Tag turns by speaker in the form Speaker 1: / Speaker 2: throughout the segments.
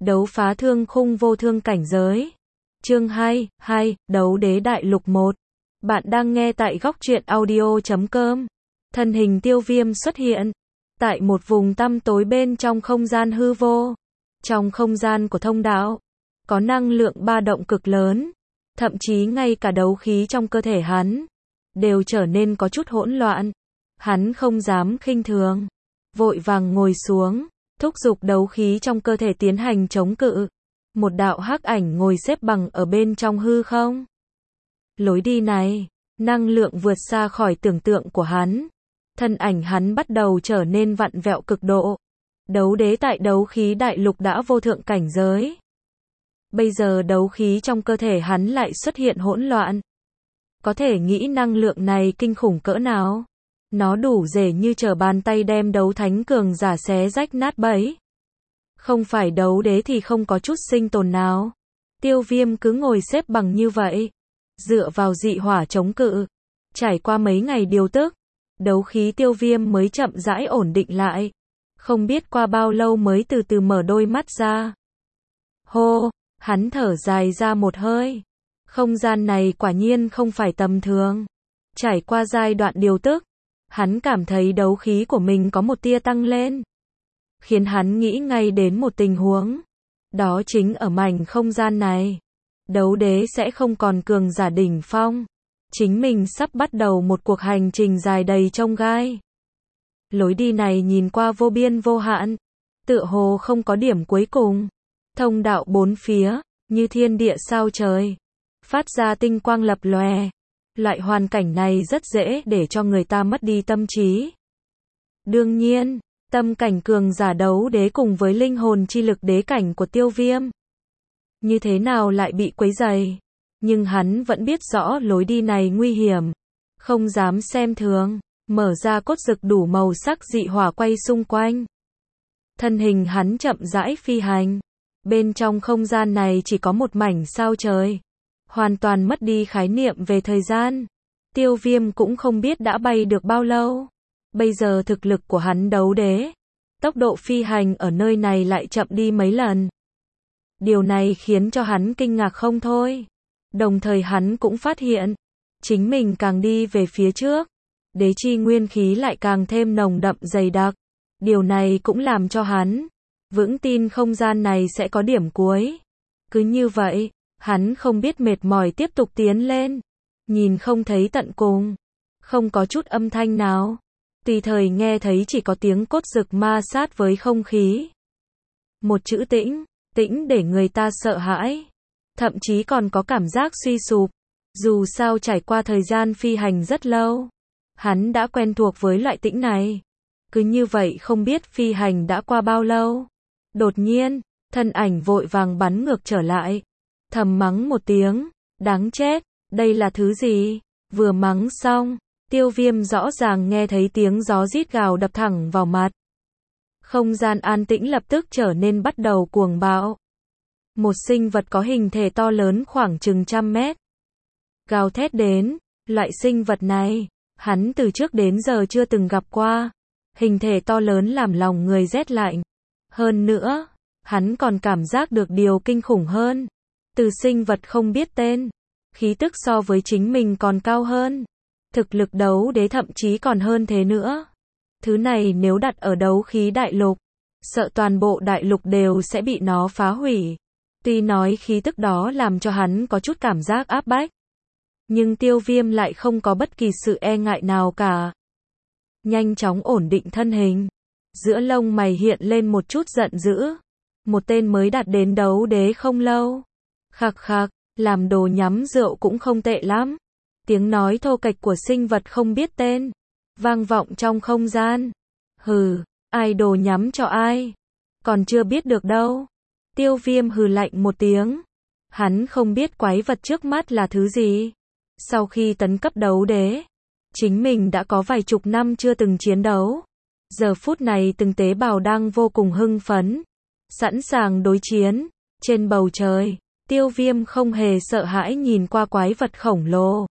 Speaker 1: Đấu phá thương khung vô thương cảnh giới. Chương 2, Đấu đế đại lục 1. Bạn đang nghe tại góc truyện audio.com. Thân hình Tiêu Viêm xuất hiện tại một vùng tăm tối bên trong không gian hư vô. Trong không gian của thông đạo, có năng lượng ba động cực lớn, thậm chí ngay cả đấu khí trong cơ thể hắn đều trở nên có chút hỗn loạn. Hắn không dám khinh thường, vội vàng ngồi xuống, thúc giục đấu khí trong cơ thể tiến hành chống cự. Một đạo hắc ảnh ngồi xếp bằng ở bên trong hư không. Lối đi này, năng lượng vượt xa khỏi tưởng tượng của hắn. Thân ảnh hắn bắt đầu trở nên vặn vẹo cực độ. Đấu đế tại đấu khí đại lục đã vô thượng cảnh giới. Bây giờ đấu khí trong cơ thể hắn lại xuất hiện hỗn loạn. Có thể nghĩ năng lượng này kinh khủng cỡ nào. Nó đủ dễ như trở bàn tay đem đấu thánh cường giả xé rách nát bấy. Không phải đấu đế thì không có chút sinh tồn nào. Tiêu Viêm cứ ngồi xếp bằng như vậy, dựa vào dị hỏa chống cự. Trải qua mấy ngày điều tức, đấu khí Tiêu Viêm mới chậm rãi ổn định lại. Không biết qua bao lâu mới từ từ mở đôi mắt ra. Hô, hắn thở dài ra một hơi. Không gian này quả nhiên không phải tầm thường. Trải qua giai đoạn điều tức, hắn cảm thấy đấu khí của mình có một tia tăng lên. Khiến hắn nghĩ ngay đến một tình huống. Đó chính ở mảnh không gian này, đấu đế sẽ không còn cường giả đỉnh phong. Chính mình sắp bắt đầu một cuộc hành trình dài đầy chông gai. Lối đi này nhìn qua vô biên vô hạn, tựa hồ không có điểm cuối cùng. Thông đạo bốn phía, như thiên địa sao trời, phát ra tinh quang lập lòe. Loại hoàn cảnh này rất dễ để cho người ta mất đi tâm trí. Đương nhiên, tâm cảnh cường giả đấu đế cùng với linh hồn chi lực đế cảnh của Tiêu Viêm như thế nào lại bị quấy rầy. Nhưng hắn vẫn biết rõ lối đi này nguy hiểm, không dám xem thường, mở ra cốt dực đủ màu sắc dị hỏa quay xung quanh. Thân hình hắn chậm rãi phi hành. Bên trong không gian này chỉ có một mảnh sao trời, hoàn toàn mất đi khái niệm về thời gian. Tiêu Viêm cũng không biết đã bay được bao lâu. Bây giờ thực lực của hắn đấu đế, tốc độ phi hành ở nơi này lại chậm đi mấy lần. Điều này khiến cho hắn kinh ngạc không thôi. Đồng thời hắn cũng phát hiện, chính mình càng đi về phía trước, đế chi nguyên khí lại càng thêm nồng đậm dày đặc. Điều này cũng làm cho hắn vững tin không gian này sẽ có điểm cuối. Cứ như vậy, hắn không biết mệt mỏi tiếp tục tiến lên. Nhìn không thấy tận cùng, không có chút âm thanh nào. Tùy thời nghe thấy chỉ có tiếng cốt dực ma sát với không khí. Một chữ tĩnh, tĩnh để người ta sợ hãi. Thậm chí còn có cảm giác suy sụp. Dù sao trải qua thời gian phi hành rất lâu, hắn đã quen thuộc với loại tĩnh này. Cứ như vậy không biết phi hành đã qua bao lâu. Đột nhiên, thân ảnh vội vàng bắn ngược trở lại. Thầm mắng một tiếng, đáng chết, đây là thứ gì? Vừa mắng xong, Tiêu Viêm rõ ràng nghe thấy tiếng gió rít gào đập thẳng vào mặt. Không gian an tĩnh lập tức trở nên bắt đầu cuồng bạo. Một sinh vật có hình thể to lớn khoảng chừng 100 mét. Gào thét đến, loại sinh vật này, hắn từ trước đến giờ chưa từng gặp qua. Hình thể to lớn làm lòng người rét lạnh. Hơn nữa, hắn còn cảm giác được điều kinh khủng hơn. Từ sinh vật không biết tên, khí tức so với chính mình còn cao hơn. Thực lực đấu đế thậm chí còn hơn thế nữa. Thứ này nếu đặt ở đấu khí đại lục, sợ toàn bộ đại lục đều sẽ bị nó phá hủy. Tuy nói khí tức đó làm cho hắn có chút cảm giác áp bách, nhưng Tiêu Viêm lại không có bất kỳ sự e ngại nào cả. Nhanh chóng ổn định thân hình, giữa lông mày hiện lên một chút giận dữ. Một tên mới đạt đến đấu đế không lâu. Khạc khạc, làm đồ nhắm rượu cũng không tệ lắm. Tiếng nói thô kệch của sinh vật không biết tên vang vọng trong không gian. Hừ, ai đồ nhắm cho ai? Còn chưa biết được đâu. Tiêu Viêm hừ lạnh một tiếng. Hắn không biết quái vật trước mắt là thứ gì. Sau khi tấn cấp đấu đế, chính mình đã có vài chục năm chưa từng chiến đấu. Giờ phút này từng tế bào đang vô cùng hưng phấn, sẵn sàng đối chiến. Trên bầu trời, Tiêu Viêm không hề sợ hãi nhìn qua quái vật khổng lồ.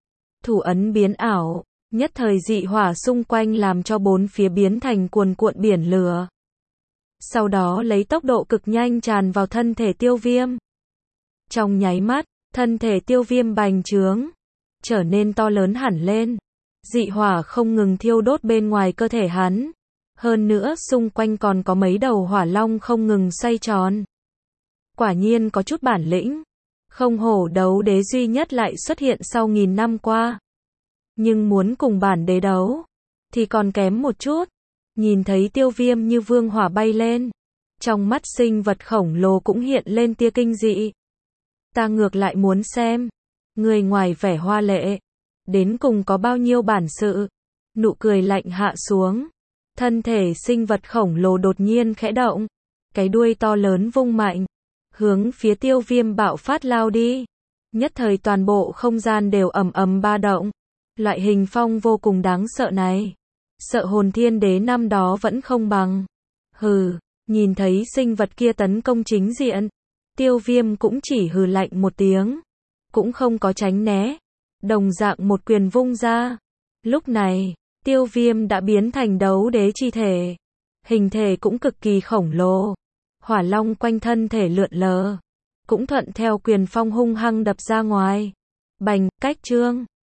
Speaker 1: Thủ ấn biến ảo, nhất thời dị hỏa xung quanh làm cho bốn phía biến thành cuồn cuộn biển lửa. sau đó lấy tốc độ cực nhanh tràn vào thân thể Tiêu Viêm. Trong nháy mắt, thân thể Tiêu Viêm bành trướng, trở nên to lớn hẳn lên. Dị hỏa không ngừng thiêu đốt bên ngoài cơ thể hắn. Hơn nữa xung quanh còn có mấy đầu hỏa long không ngừng xoay tròn. Quả nhiên có chút bản lĩnh. Không hổ đấu đế duy nhất lại xuất hiện sau 1000 năm qua. Nhưng muốn cùng bản đế đấu, thì còn kém một chút. Nhìn thấy Tiêu Viêm như vương hỏa bay lên. Trong mắt sinh vật khổng lồ cũng hiện lên tia kinh dị. Ta ngược lại muốn xem. Người ngoài vẻ hoa lệ. Đến cùng có bao nhiêu bản sự. Nụ cười lạnh hạ xuống. Thân thể sinh vật khổng lồ đột nhiên khẽ động. Cái đuôi to lớn vung mạnh. Hướng phía Tiêu Viêm bạo phát lao đi. Nhất thời toàn bộ không gian đều ầm ầm ba động. Loại hình phong vô cùng đáng sợ này. Sợ hồn thiên đế năm đó vẫn không bằng. Hừ, nhìn thấy sinh vật kia tấn công chính diện. Tiêu Viêm cũng chỉ hừ lạnh một tiếng. Cũng không có tránh né. Đồng dạng một quyền vung ra. Lúc này, Tiêu Viêm đã biến thành đấu đế chi thể. Hình thể cũng cực kỳ khổng lồ. Hỏa long quanh thân thể lượn lờ. Cũng thuận theo quyền phong hung hăng đập ra ngoài. Bành, cách trương.